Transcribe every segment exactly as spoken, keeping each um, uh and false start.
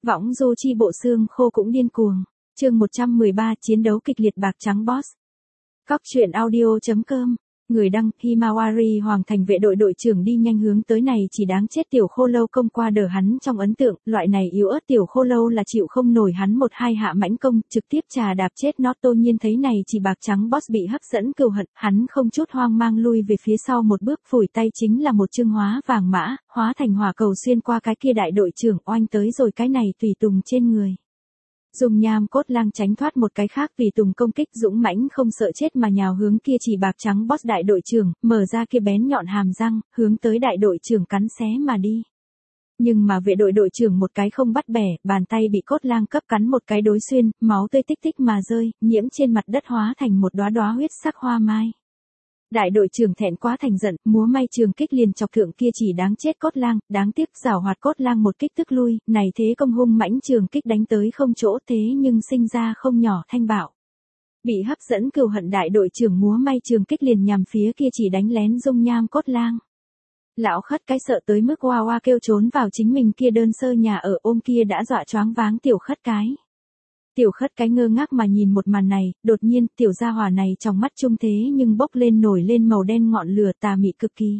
Võng du chi bộ xương khô cũng điên cuồng. Chương một trăm mười ba chiến đấu kịch liệt bạc trắng boss. Cóc truyện audio.com. Người đăng Himawari Hoàng Thành vệ đội đội trưởng đi nhanh hướng tới này chỉ đáng chết tiểu khô lâu công qua đờ hắn trong ấn tượng, loại này yếu ớt tiểu khô lâu là chịu không nổi hắn một hai hạ mãnh công, trực tiếp trà đạp chết nó. Tô Nhiên thấy này chỉ bạc trắng boss bị hấp dẫn cừu hận, hắn không chút hoang mang lui về phía sau một bước, phủi tay chính là một chương hóa vàng mã, hóa thành hỏa cầu xuyên qua cái kia đại đội trưởng oanh tới rồi cái này tùy tùng trên người. Dung nham cốt lang tránh thoát một cái khác vì tùng công kích dũng mãnh không sợ chết mà nhào hướng kia chỉ bạc trắng boss đại đội trưởng, mở ra kia bén nhọn hàm răng, hướng tới đại đội trưởng cắn xé mà đi. Nhưng mà vệ đội đội trưởng một cái không bắt bẻ, bàn tay bị cốt lang cấp cắn một cái đối xuyên, máu tươi tích tích mà rơi, nhiễm trên mặt đất hóa thành một đóa đóa huyết sắc hoa mai. Đại đội trưởng thẹn quá thành giận, múa may trường kích liền chọc thượng kia chỉ đáng chết cốt lang, đáng tiếc giảo hoạt cốt lang một kích tức lui, này thế công hung mãnh trường kích đánh tới không chỗ thế nhưng sinh ra không nhỏ thanh bạo. Bị hấp dẫn cừu hận đại đội trưởng múa may trường kích liền nhằm phía kia chỉ đánh lén dung nham cốt lang. Lão khất cái sợ tới mức hoa hoa kêu trốn vào chính mình kia đơn sơ nhà ở ôm kia đã dọa choáng váng tiểu khất cái. Tiểu khất cái ngơ ngác mà nhìn một màn này, đột nhiên tiểu gia hỏa này trong mắt trung thế nhưng bốc lên nổi lên màu đen ngọn lửa tà mị cực kỳ.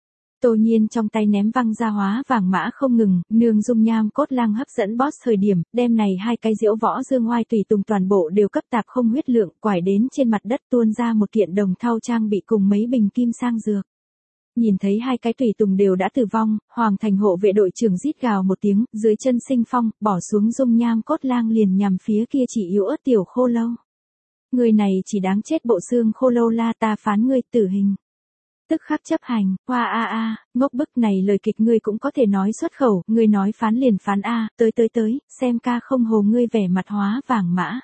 Tô Nhiên trong tay ném văng ra hóa vàng mã không ngừng, nương dung nham cốt lang hấp dẫn boss thời điểm, đem này hai cái diễu võ dương oai tùy tùng toàn bộ đều cấp tạp không huyết lượng, quải đến trên mặt đất tuôn ra một kiện đồng thau trang bị cùng mấy bình kim sang dược. Nhìn thấy hai cái tùy tùng đều đã tử vong, Hoàng Thành hộ vệ đội trưởng rít gào một tiếng, dưới chân sinh phong, bỏ xuống dung nham cốt lang liền nhằm phía kia chỉ yếu ớt tiểu khô lâu. Người này chỉ đáng chết bộ xương khô lâu la ta phán ngươi tử hình. Tức khắc chấp hành, qua a a, ngốc bức này lời kịch ngươi cũng có thể nói xuất khẩu, ngươi nói phán liền phán a, tới tới tới, xem ca không hồ ngươi vẻ mặt hóa vàng mã.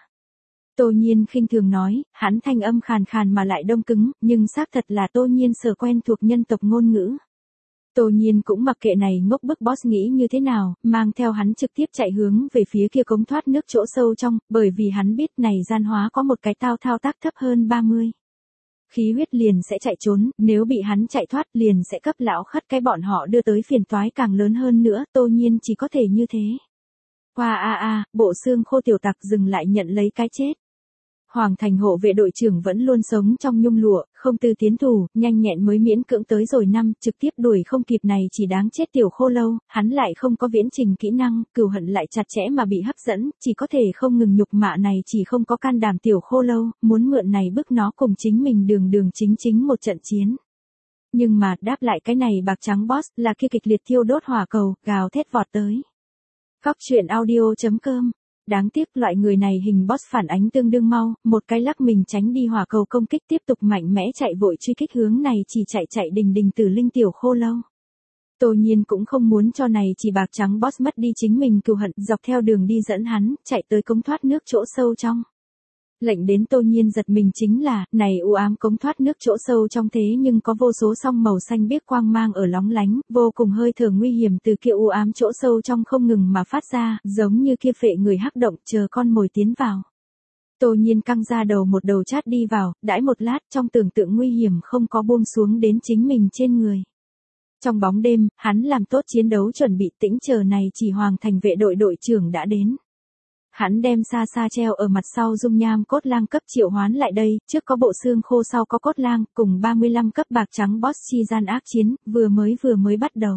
Tô Nhiên khinh thường nói, hắn thanh âm khàn khàn mà lại đông cứng, nhưng xác thật là Tô Nhiên sở quen thuộc nhân tộc ngôn ngữ. Tô Nhiên cũng mặc kệ này ngốc bức boss nghĩ như thế nào, mang theo hắn trực tiếp chạy hướng về phía kia cống thoát nước chỗ sâu trong, bởi vì hắn biết này gian hóa có một cái tao thao tác thấp hơn ba mươi. Khí huyết liền sẽ chạy trốn, nếu bị hắn chạy thoát liền sẽ cấp lão khất cái bọn họ đưa tới phiền toái càng lớn hơn nữa, Tô Nhiên chỉ có thể như thế. Qua a a, bộ xương khô tiểu tặc dừng lại nhận lấy cái chết. Hoàng Thành hộ vệ đội trưởng vẫn luôn sống trong nhung lụa, không tư tiến thủ, nhanh nhẹn mới miễn cưỡng tới rồi năm, trực tiếp đuổi không kịp này chỉ đáng chết tiểu khô lâu, hắn lại không có viễn trình kỹ năng, cừu hận lại chặt chẽ mà bị hấp dẫn, chỉ có thể không ngừng nhục mạ này chỉ không có can đảm tiểu khô lâu, muốn mượn này bức nó cùng chính mình đường đường chính chính một trận chiến. Nhưng mà đáp lại cái này bạc trắng boss là kia kịch liệt thiêu đốt hỏa cầu, gào thét vọt tới. Cóc truyện audio.com. Đáng tiếc loại người này hình boss phản ánh tương đương mau, một cái lắc mình tránh đi hỏa cầu công kích tiếp tục mạnh mẽ chạy vội truy kích hướng này chỉ chạy chạy đình đình tử linh tiểu khô lâu. Tô Nhiên cũng không muốn cho này chỉ bạc trắng boss mất đi chính mình cừu hận, dọc theo đường đi dẫn hắn, chạy tới cống thoát nước chỗ sâu trong. Lệnh đến Tô Nhiên giật mình chính là, này u ám cống thoát nước chỗ sâu trong thế nhưng có vô số song màu xanh biếc quang mang ở lóng lánh, vô cùng hơi thở nguy hiểm từ kia u ám chỗ sâu trong không ngừng mà phát ra, giống như kia phệ người hắc động chờ con mồi tiến vào. Tô Nhiên căng ra đầu một đầu chát đi vào, đãi một lát trong tưởng tượng nguy hiểm không có buông xuống đến chính mình trên người. Trong bóng đêm, hắn làm tốt chiến đấu chuẩn bị tĩnh chờ này chỉ Hoàng Thành vệ đội đội trưởng đã đến. Hắn đem xa xa treo ở mặt sau dung nham cốt lang cấp triệu hoán lại đây, trước có bộ xương khô sau có cốt lang, cùng ba mươi lăm cấp bạc trắng boss chi gian ác chiến, vừa mới vừa mới bắt đầu.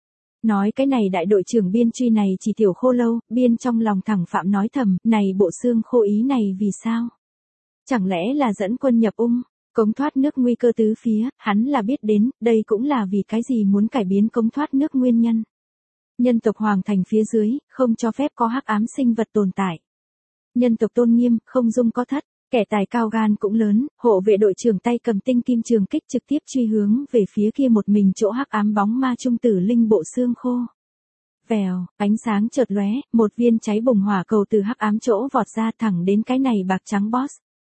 Nói cái này đại đội trưởng biên truy này chỉ tiểu khô lâu, biên trong lòng thẳng phạm nói thầm, này bộ xương khô ý này vì sao? Chẳng lẽ là dẫn quân nhập ung, cống thoát nước nguy cơ tứ phía, hắn là biết đến, đây cũng là vì cái gì muốn cải biến cống thoát nước nguyên nhân. Nhân tộc Hoàng Thành phía dưới, không cho phép có hắc ám sinh vật tồn tại. Nhân tộc tôn nghiêm, không dung có thất, kẻ tài cao gan cũng lớn, hộ vệ đội trưởng tay cầm tinh kim trường kích trực tiếp truy hướng về phía kia một mình chỗ hắc ám bóng ma trung tử linh bộ xương khô. Vèo, ánh sáng chợt lóe, một viên cháy bùng hỏa cầu từ hắc ám chỗ vọt ra thẳng đến cái này bạc trắng boss.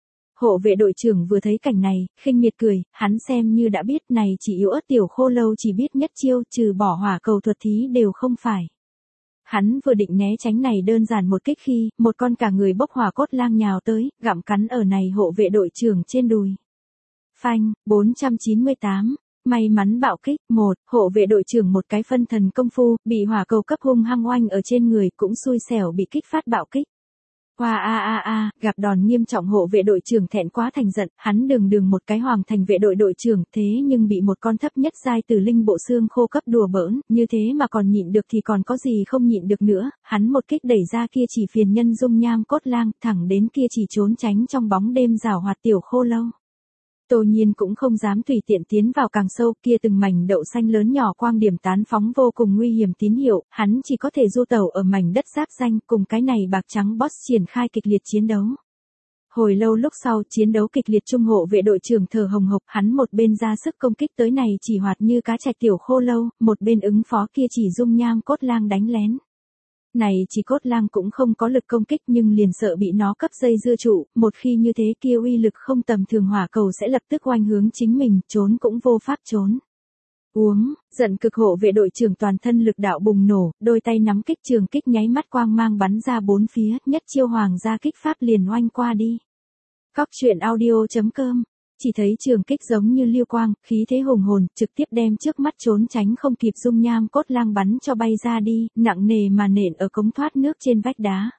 Hộ vệ đội trưởng vừa thấy cảnh này, khinh miệt cười, hắn xem như đã biết này chỉ yếu ớt tiểu khô lâu chỉ biết nhất chiêu trừ bỏ hỏa cầu thuật thí đều không phải. Hắn vừa định né tránh này đơn giản một kích khi, một con cả người bốc hỏa cốt lang nhào tới, gặm cắn ở này hộ vệ đội trưởng trên đùi. Phanh, bốn trăm chín mươi tám, May mắn bạo kích, một, hộ vệ đội trưởng một cái phân thần công phu, bị hỏa cầu cấp hung hăng oanh ở trên người, cũng xui xẻo bị kích phát bạo kích. Hoa a a a, gặp đòn nghiêm trọng hộ vệ đội trưởng thẹn quá thành giận, hắn đường đường một cái hoàng thành vệ đội đội trưởng, thế nhưng bị một con thấp nhất giai từ linh bộ xương khô cấp đùa bỡn, như thế mà còn nhịn được thì còn có gì không nhịn được nữa, hắn một kích đẩy ra kia chỉ phiền nhân dung nham cốt lang, thẳng đến kia chỉ trốn tránh trong bóng đêm rào hoạt tiểu khô lâu. Tô Nhiên cũng không dám tùy tiện tiến vào càng sâu, kia từng mảnh đậu xanh lớn nhỏ quang điểm tán phóng vô cùng nguy hiểm tín hiệu, hắn chỉ có thể du tẩu ở mảnh đất giáp danh, cùng cái này bạc trắng boss triển khai kịch liệt chiến đấu. Hồi lâu lúc sau, chiến đấu kịch liệt trung hộ vệ đội trưởng thở hồng hộc, hắn một bên ra sức công kích tới này chỉ hoạt như cá trạch tiểu khô lâu, một bên ứng phó kia chỉ dung nham cốt lang đánh lén. Này chỉ cốt lang cũng không có lực công kích nhưng liền sợ bị nó cấp dây dưa trụ, một khi như thế kia uy lực không tầm thường hỏa cầu sẽ lập tức oanh hướng chính mình, trốn cũng vô pháp trốn. Uống, giận cực hộ vệ đội trưởng toàn thân lực đạo bùng nổ, đôi tay nắm kích trường kích nháy mắt quang mang bắn ra bốn phía, nhất chiêu hoàng gia kích pháp liền oanh qua đi. Cóc truyện audio chấm com. Chỉ thấy trường kích giống như lưu quang, khí thế hùng hồn, trực tiếp đem trước mắt trốn tránh không kịp dung nham cốt lang bắn cho bay ra đi, nặng nề mà nện ở cống thoát nước trên vách đá.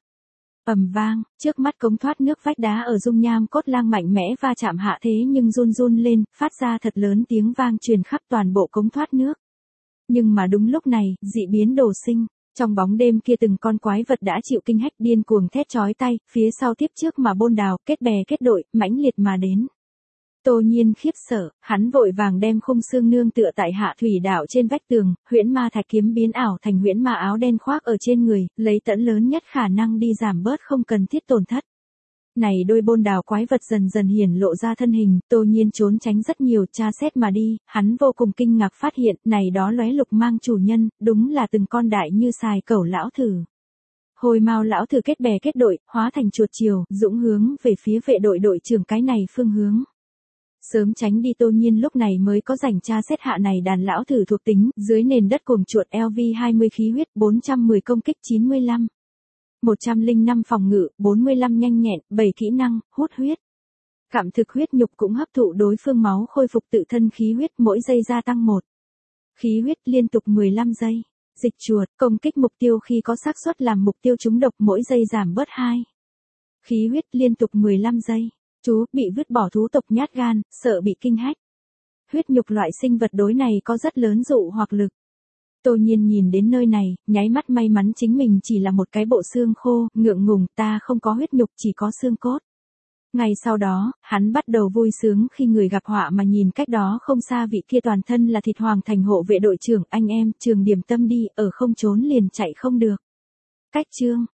Ầm vang, trước mắt cống thoát nước vách đá ở dung nham cốt lang mạnh mẽ va chạm hạ thế nhưng run run lên, phát ra thật lớn tiếng vang truyền khắp toàn bộ cống thoát nước. Nhưng mà đúng lúc này, dị biến đồ sinh. Trong bóng đêm kia từng con quái vật đã chịu kinh hách điên cuồng thét chói tay, phía sau tiếp trước mà bôn đào, kết bè kết đội, mãnh liệt mà đến. Tô Nhiên khiếp sợ, hắn vội vàng đem khung xương nương tựa tại hạ thủy đảo trên vách tường, huyễn ma thạch kiếm biến ảo thành huyễn ma áo đen khoác ở trên người, lấy tận lớn nhất khả năng đi giảm bớt không cần thiết tổn thất. Này đôi bôn đào quái vật dần dần hiển lộ ra thân hình, Tô Nhiên trốn tránh rất nhiều, tra xét mà đi, hắn vô cùng kinh ngạc phát hiện, này đó lóe lục mang chủ nhân, đúng là từng con đại như xài cẩu lão thử. Hồi mau lão thử kết bè kết đội, hóa thành chuột chiều, dũng hướng về phía vệ đội đội trưởng cái này phương hướng. Sớm tránh đi Tô Nhiên lúc này mới có rảnh tra xét hạ này đàn lão thử thuộc tính, dưới nền đất cuồng chuột L V hai mươi khí huyết, bốn trăm mười công kích chín mươi lăm. một trăm lẻ năm phòng ngự, bốn mươi lăm nhanh nhẹn, bảy kỹ năng, hút huyết. Cảm thực huyết nhục cũng hấp thụ đối phương máu khôi phục tự thân khí huyết mỗi giây gia tăng một. Khí huyết liên tục mười lăm giây. Dịch chuột, công kích mục tiêu khi có xác suất làm mục tiêu trúng độc mỗi giây giảm bớt hai. Khí huyết liên tục mười lăm giây. Chú, bị vứt bỏ thú tộc nhát gan, sợ bị kinh hách. Huyết nhục loại sinh vật đối này có rất lớn dụ hoặc lực. Tô Nhiên nhìn đến nơi này, nháy mắt may mắn chính mình chỉ là một cái bộ xương khô, ngượng ngùng, ta không có huyết nhục chỉ có xương cốt. Ngày sau đó, hắn bắt đầu vui sướng khi người gặp họa mà nhìn cách đó không xa vị kia toàn thân là thịt hoàng thành hộ vệ đội trưởng, anh em, trường điểm tâm đi, ở không trốn liền chạy không được. Cách chương.